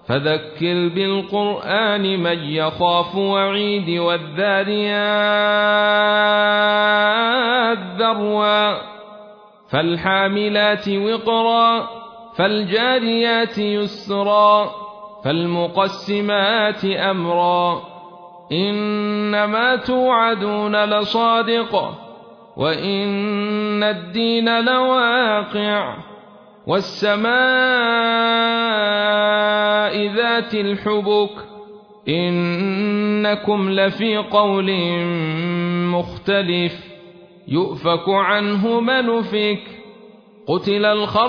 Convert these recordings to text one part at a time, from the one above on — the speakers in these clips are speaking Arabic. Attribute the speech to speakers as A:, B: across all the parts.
A: فذكر بالقرآن من يخاف وعيد والذاريات ذروا فالحاملات وقرا فالجاريات يسرا فالمقسمات أمرا إنما توعدون لصادق وإن الدين لواقع والسماء ذات الحبك إنكم لفي قول مختلف يؤفك عنه من أفك قتل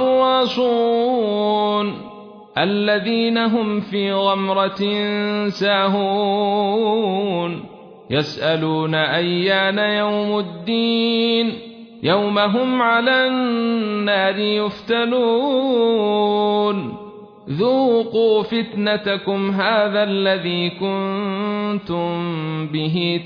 A: الخراصون الذين هم في غمرة ساهون يسألون أيان يوم الدين يوم هم على النار يفتنون ذوقوا فتنتكم هذا الذي كنتم به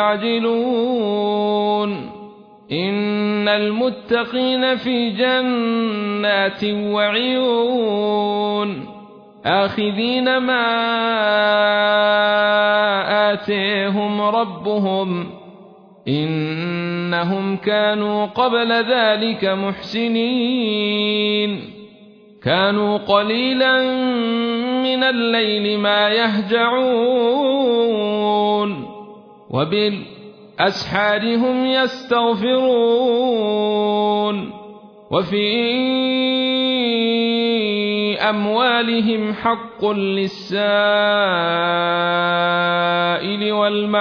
A: تستعجلون إن المتقين في جنات وعيون آخذين ما آتيهم ربهم إنهم كانوا قبل ذلك محسنين كانوا قليلا من الليل ما يهجعون وبالأسحار هم يستغفرون وفي أموالهم حق للسائل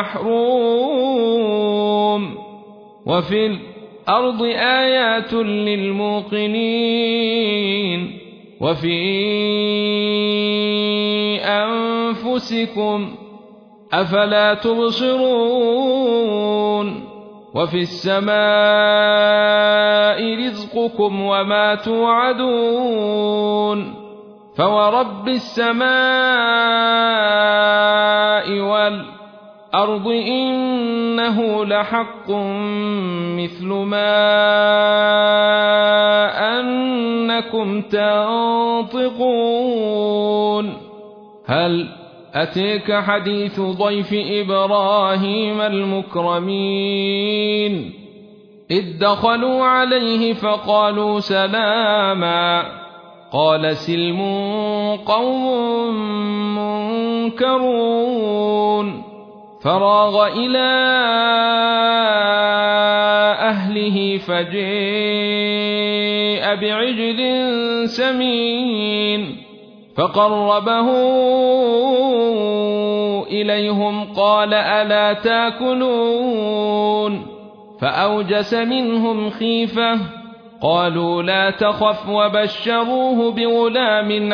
A: والمحروم وفي الأرض آيات للموقنين وفي أنفسكم أفلا تبصرون وفي السماء رزقكم وما توعدون فورب السماء والأرض إنه لحق مثل ما أنكم تنطقون هل أتيك حديث ضيف إبراهيم المكرمين إذ دخلوا عليه فقالوا سلاما قال سلم قوم منكرون فراغ إلى أهله فجاء بعجل سمين فقربه إليهم قال ألا تاكلون فأوجس منهم خيفة قالوا لا تخف وبشروه بغلام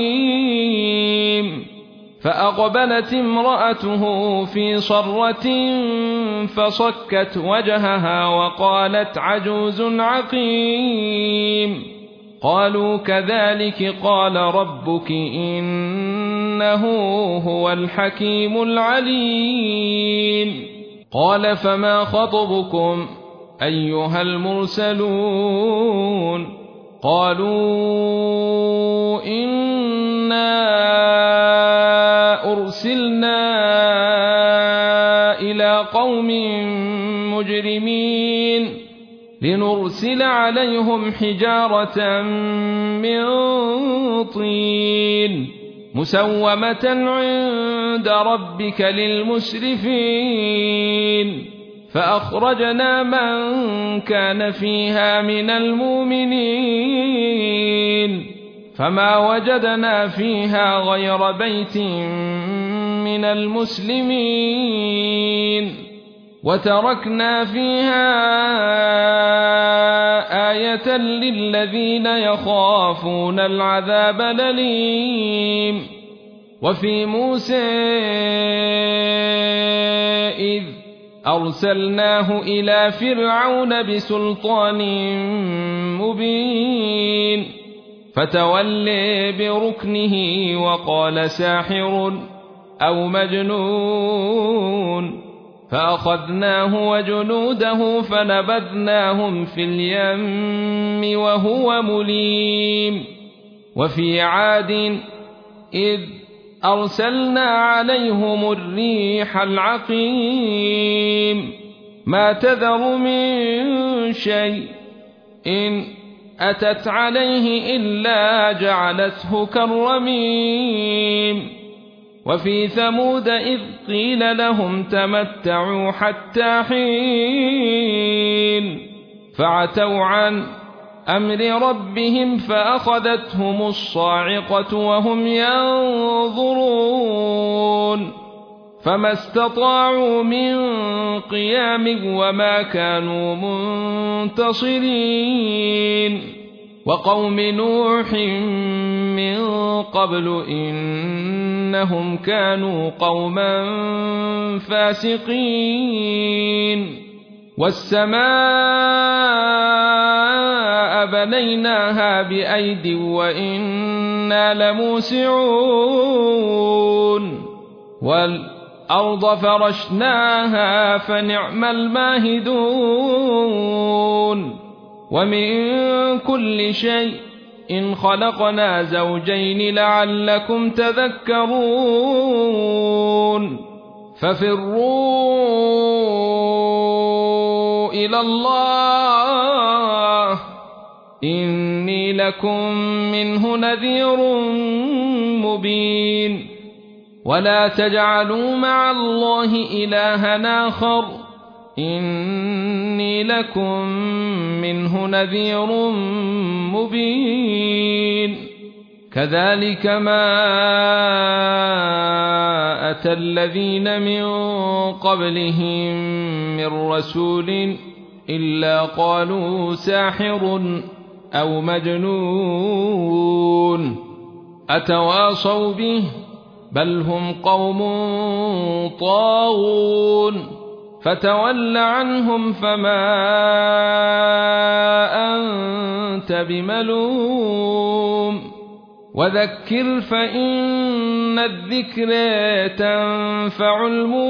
A: عليم فأقبلت امرأته في صرة فصكت وجهها وقالت عجوز عقيم قالوا كذلك قال ربك إنه هو الحكيم العليم قال فما خطبكم أيها المرسلون قالوا إنا أرسلنا إلى قوم مجرمين لنرسل عليهم حجارة من طين مسومة عند ربك للمسرفين فأخرجنا من كان فيها من المؤمنين فما وجدنا فيها غير بيت من المسلمين وتركنا فيها آية للذين يخافون العذاب الأليم وفي موسى إذ أرسلناه إلى فرعون بسلطان مبين فتولى بركنه وقال ساحر أو مجنون فأخذناه وجنوده فنبذناهم في اليم وهو مليم وفي عاد إذ أرسلنا عليهم الريح العقيم ما تذر من شيء إن أتت عليه إلا جعلته كالرميم وفي ثمود إذ قيل لهم تمتعوا حتى حين فعتوا عن أمر ربهم فأخذتهم الصاعقة وهم ينظرون فما استطاعوا من قيام وما كانوا منتصرين وقوم نوح من قبل إنهم كانوا قوما فاسقين والسماء بنيناها بأيد وإنا لموسعون والأرض فرشناها فنعم الماهدون ومن كل شيء إن خلقنا زوجين لعلكم تذكرون ففروا إلى الله إني لكم منه نذير مبين ولا تجعلوا مع الله إلها آخر إني لكم منه نذير مبين كذلك ما أتى الذين من قبلهم من رسول إلا قالوا ساحر أو مجنون أتواصوا به بل هم قوم طاغون فتول عنهم فما أنت بملوم وذكر فإن الذكر تنفع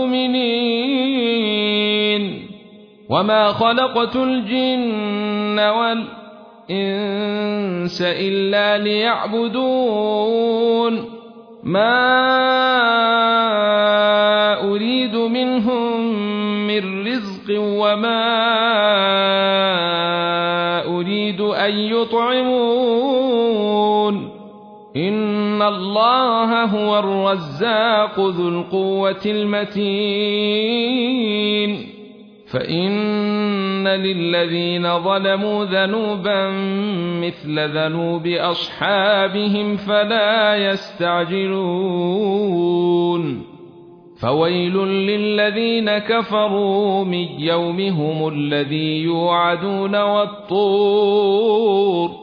A: المؤمنين وما خلقت الجن والإنس إلا ليعبدون ما أريد منهم من رزق وما أريد أن يطعمون إن الله هو الرزاق ذو القوة المتين فإن للذين ظلموا ذنوبا مثل ذنوب أصحابهم فلا يستعجلون فويل للذين كفروا من يومهم الذي يوعدون والطور